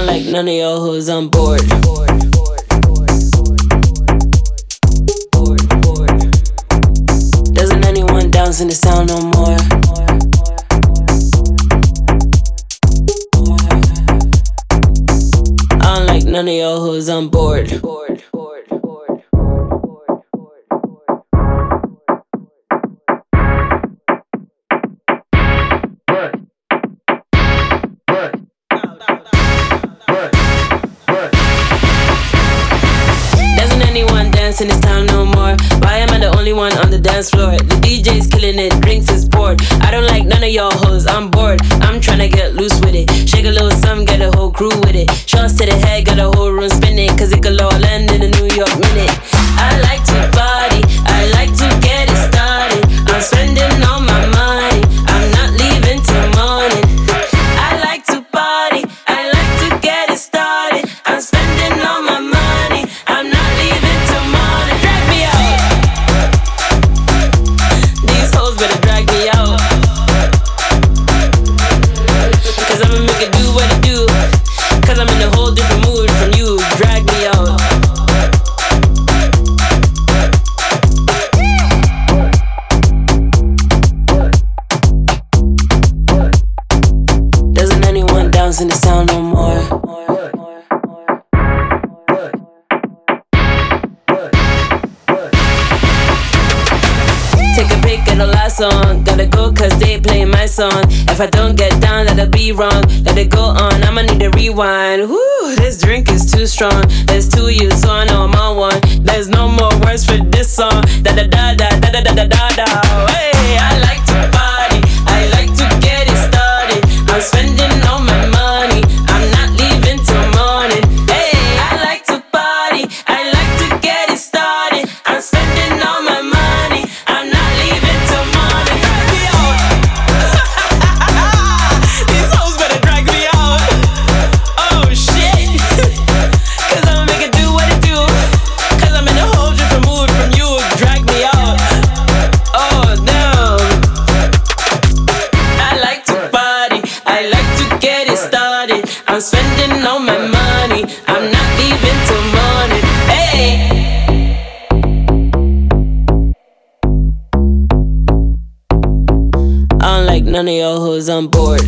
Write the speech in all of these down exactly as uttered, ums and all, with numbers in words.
don't like none of y'all hoes, I'm bored. Doesn't anyone dance in the sound no more? I don't like none of y'all hoes, I'm bored. In this town no more. Why am I the only one on the dance floor? The D J's killing it, drinks is poured. I don't like none of y'all hoes, I'm bored. I'm tryna get loose with it. Shake a little something, get a whole crew with it. Shots to the head, got a whole room spinning. Cause it could all end in a New York minute. I like to party, I like to get it started. I'm spending all my money, I'm not leaving till morning. I like to party, I like to get it started. I'm spending all my money, I'm not leaving till morning. Drag me out. These hoes better drag me out. Cause I'ma make it do what it do. Cause I'm in a whole different mood from you. Drag me out. Doesn't anyone dance in the sound no more? Take a pic of the last song. Gotta go cause they play my song. If I don't get down, that'll be wrong. Let it go on, I'ma need a rewind. Woo, this drink is too strong. There's two you, so I know I'm on one. There's no more words for this song. Da da da da da da da da da da. Hey, I like to party, I like to get it started. I'm spending all my money, I'm not leaving till morning. Hey, I like to party, I like to get it started. I'm spending all my money, I'm not leaving till morning. Drag me out. These hoes better drag me out. Oh shit. Cause I'ma make it do what it do. Cause I'm in a whole different mood from you. Drag me out. Oh no. I like to party, I like to get it started. I'm spending all my money, I'm not leaving till morning. Hey. I don't like none of y'all hoes, I'm bored.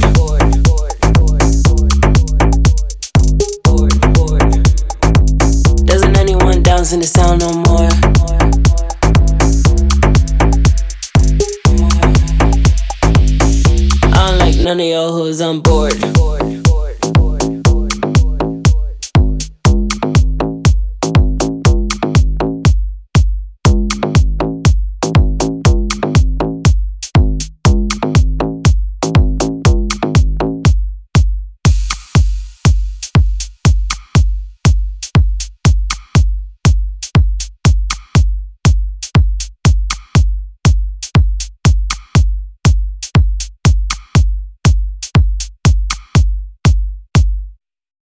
Doesn't anyone dance in the sound no more? I don't like none of y'all hoes, I'm bored.